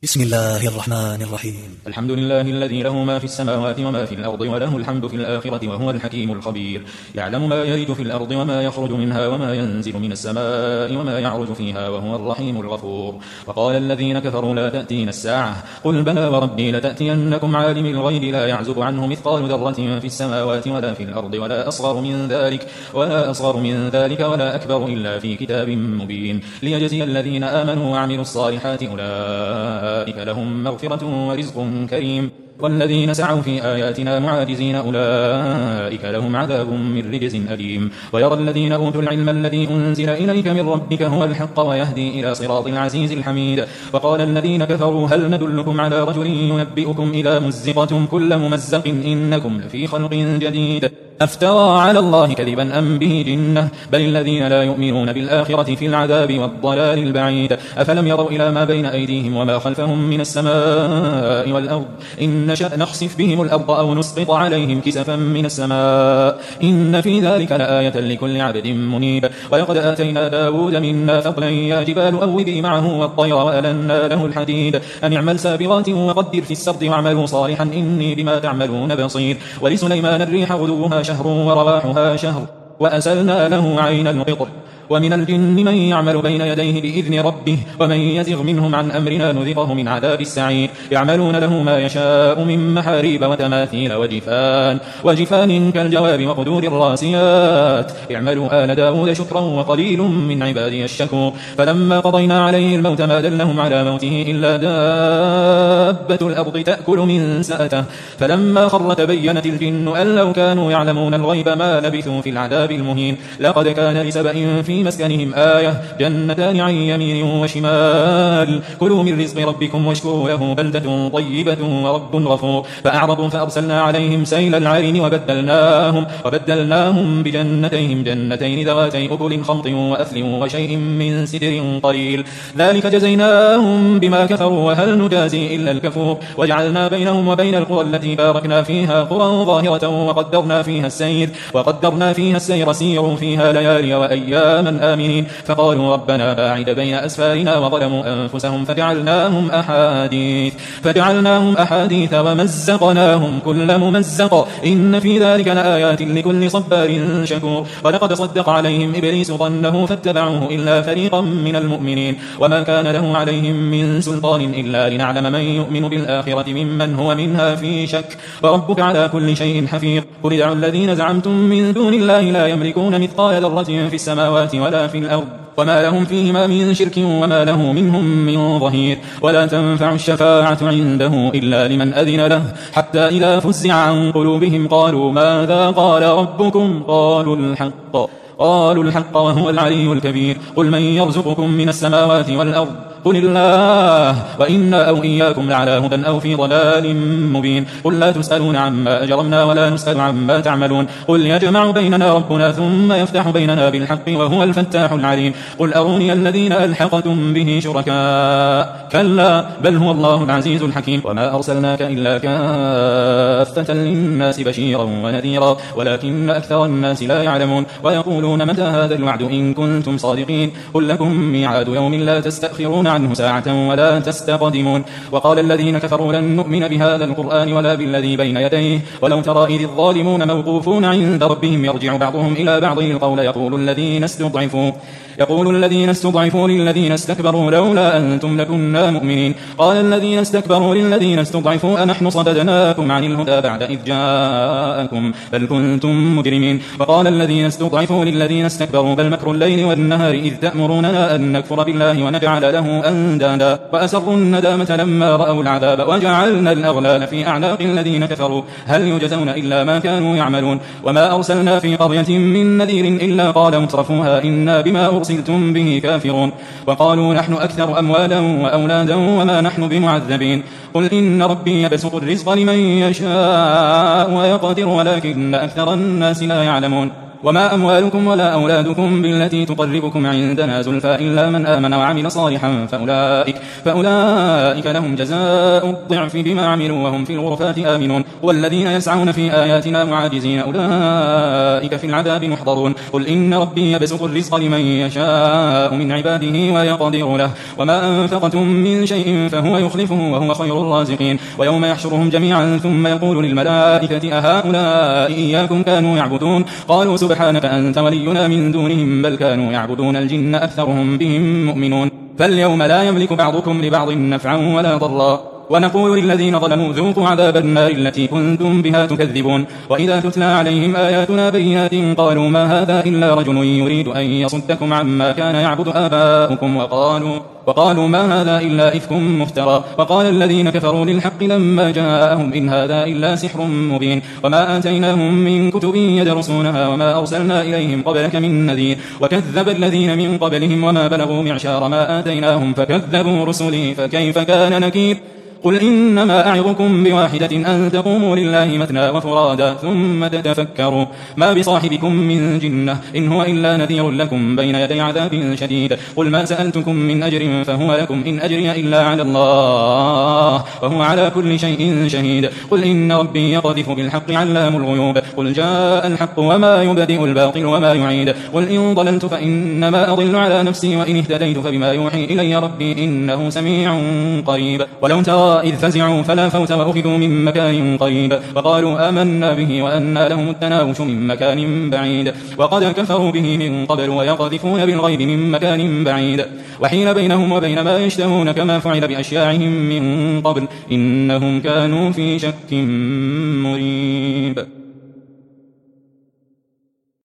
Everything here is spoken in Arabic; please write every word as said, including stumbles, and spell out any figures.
بسم الله الرحمن الرحيم. الحمد لله الذي له ما في السماوات وما في الأرض وله الحمد في الآخرة وهو الحكيم الخبير. يعلم ما يلج في الأرض وما يخرج منها وما ينزل من السماء وما يعرج فيها وهو الرحيم الغفور. وقال الذين كفروا لا تأتين الساعة قل بلى وربي لتأتينكم عالم الغيب لا يعزب عنه مثقال ذرة في السماوات ولا في الأرض ولا أصغر من ذلك ولا أصغر من ذلك ولا أكبر إلا في كتاب مبين ليجزي الذين آمنوا وعملوا الصالحات أولئك أولئك لهم مغفرة ورزق كريم والذين سعوا في آياتنا معاجزين أولئك لهم عذاب من رجز أليم. ويرى الذين أوتوا العلم الذي أنزل إليك من ربك هو الحق ويهدي إلى صراط العزيز الحميد. وقال الذين كفروا هل ندلكم على رجل ينبئكم إذا مزقتم كل ممزق إنكم لفي خلق جديد أفترى على الله كذبا أم به جنة بل الذين لا يؤمنون بالآخرة في العذاب والضلال البعيد. أفلم يروا إلى ما بين أيديهم وما خلفهم من السماء والأرض إن نشأ نخسف بهم الأرض أو نسقط عليهم كسفا من السماء إن في ذلك لآية لكل عبد منيب. ولقد آتينا داود منا فضلا يا جبال أوبي معه والطير وألنا له الحديد أن اعمل سابغات وقدر في السرد واعملوا صالحا إني بما تعملون بصير. ولسليمان الريح غدوها شهر ورواحها شهر وأسلنا له عين القطر. ومن الجن من يعمل بين يديه بإذن ربه ومن يزغ منهم عن أمرنا نذقه من عذاب السعير. يعملون له ما يشاء من محاريب وتماثيل وجفان وجفان كالجواب وقدور الراسيات اعملوا آل داود شكرا وقليل من عبادي الشكور. فلما قضينا عليه الموت ما دلهم على موته إلا دابة الأرض تأكل من سأته فلما خر تبينت الجن أن لو كانوا يعلمون الغيب ما لبثوا في العذاب المهين. لقد كان لسبأ في في مسكنهم آية جنتان عن يمين وشمال كلوا من رزق ربكم واشكروا له بلدة طيبة ورب غفور. فأعرضوا فأرسلنا عليهم سيل العرم وبدلناهم, وبدلناهم بجنتيهم جنتين ذواتي أكل خمط وأثل وشيء من سدر قليل ذلك جزيناهم بما كفروا وهل نجازي إلا الكفور. وجعلنا بينهم وبين القرى التي باركنا فيها قرى ظاهرة وقدرنا فيها السير وقدرنا فيها السير سيروا فيها ليالي وأيام آمنين. فقالوا ربنا باعد بين أسفارنا وظلموا أنفسهم فجعلناهم أحاديث فجعلناهم أحاديث ومزقناهم كل ممزق إن في ذلك لآيات لكل صبار شكور. ولقد صدق عليهم إبليس ظنه فاتبعوه إلا فريقا من المؤمنين وما كان له عليهم من سلطان إلا لنعلم من يؤمن بالآخرة ممن هو منها في شك وربك على كل شيء حفيظ. قل ادعوا الذين زعمتم من دون الله لا يملكون مثقال ذرة في السماوات ولا في الأرض وما لهم فيهما من شرك وما له منهم من ظهير. ولا تنفع الشفاعة عنده إلا لمن أذن له حتى إذا فزع عن قلوبهم قالوا ماذا قال ربكم قالوا الحق قالوا الحق وهو العلي الكبير. قل من يرزقكم من السماوات والأرض قل الله وإنا أو إياكم لعلى هدى أو في ضلال مبين. قل لا تسألون عما أجرمنا ولا نسأل عما تعملون قل يجمع بيننا ربنا ثم يفتح بيننا بالحق وهو الفتاح العليم. قل أروني الذين ألحقتم به شركاء كلا بل هو الله العزيز الحكيم. وما أرسلناك إلا كافة للناس بشيرا ونذيرا ولكن أكثر الناس لا يعلمون. ويقولون متى هذا الوعد إن كنتم صادقين قل لكم ميعاد يوم لا تستأخرون عنه ساعة ولا تستقدمون. وقال الذين كفروا لن نؤمن بهذا القرآن ولا بالذي بين يديه ولو ترى إذ الظالمون موقوفون عند ربهم يرجع بعضهم إلى بعض القول يقول الذين استضعفوا يقول الذين استضعفوا للذين استكبروا لولا أنتم لكنا مؤمنين. قال الذين استكبروا للذين استضعفوا أنحن صددناكم عن الهدى بعد إذ جاءكم بل كنتم مجرمين. وقال الذين استضعفوا للذين استكبروا بل مكر الليل والنهار إذ تأمروننا أن نكفر بالله ونجعل له أندادا وأسروا الندامة لما رأوا العذاب وجعلنا الأغلال في أعناق الذين كفروا هل يجزون إلا ما كانوا يعملون. وما أرسلنا في قرية من نذير إلا قال مترفوها إنا بما أرسلتم به كافرون. وقالوا نحن أكثر أموالا وأولادا وما نحن بمعذبين. قل إن ربي يبسط الرزق لمن يشاء ويقدر ولكن أكثر الناس لا يعلمون. وما أموالكم ولا أولادكم بالتي تقربكم عندنا زلفى إلا من آمن وعمل صالحا فأولئك, فأولئك لهم جزاء الضعف بما عملوا وهم في الغرفات آمنون. والذين يسعون في آياتنا معاجزين أولئك في العذاب محضرون. قل إن ربي يبسط الرزق لمن يشاء من عباده ويقدر له وما أنفقتم من شيء فهو يخلفه وهو خير الرازقين. ويوم يحشرهم جميعا ثم يقول للملائكة أهؤلاء إياكم كانوا يعبدون قالوا سبحانك أنت ولينا من دونهم بل كانوا يعبدون الجن أكثرهم بهم مؤمنون. فاليوم لا يملك بعضكم لبعض نفعا ولا ضرا ونقول للذين ظلموا ذوقوا عذاب النار التي كنتم بها تكذبون. وإذا تتلى عليهم آياتنا بينات قالوا ما هذا إلا رجل يريد أن يصدكم عما كان يعبد آباؤكم وقالوا, وقالوا ما هذا إلا إفك مفترى. وقال الذين كفروا للحق لما جاءهم إن هذا إلا سحر مبين. وما آتيناهم من كتب يدرسونها وما أرسلنا إليهم قبلك من نذير. وكذب الذين من قبلهم وما بلغوا معشار ما آتيناهم فكذبوا رسلي فكيف كان نكير. قل إنما أعظكم بواحدة أن تقوموا لله مثنى وفرادا ثم تتفكروا ما بصاحبكم من جنة إن هو إلا نذير لكم بين يدي عذاب شديد. قل ما سألتكم من أجر فهو لكم إن أجري إلا على الله وهو على كل شيء شهيد. قل إن ربي يقذف بالحق علام الغيوب. قل جاء الحق وما يبدئ الباطل وما يعيد. قل إن ضللت فإنما أضل على نفسي وإن اهتديت فبما يوحي إلي ربي إنه سميع قريب. ولو ترى إذ فزعوا فلا فوت وأخذوا من مكان قريب وقالوا آمنا به وأنى لهم التناوش من مكان بعيد وقد كفروا به من قبل ويقذفون بالغيب من مكان بعيد. وحيل بينهم وبين ما يشتهون كما فعل بأشياعهم من قبل إنهم كانوا في شك مريب.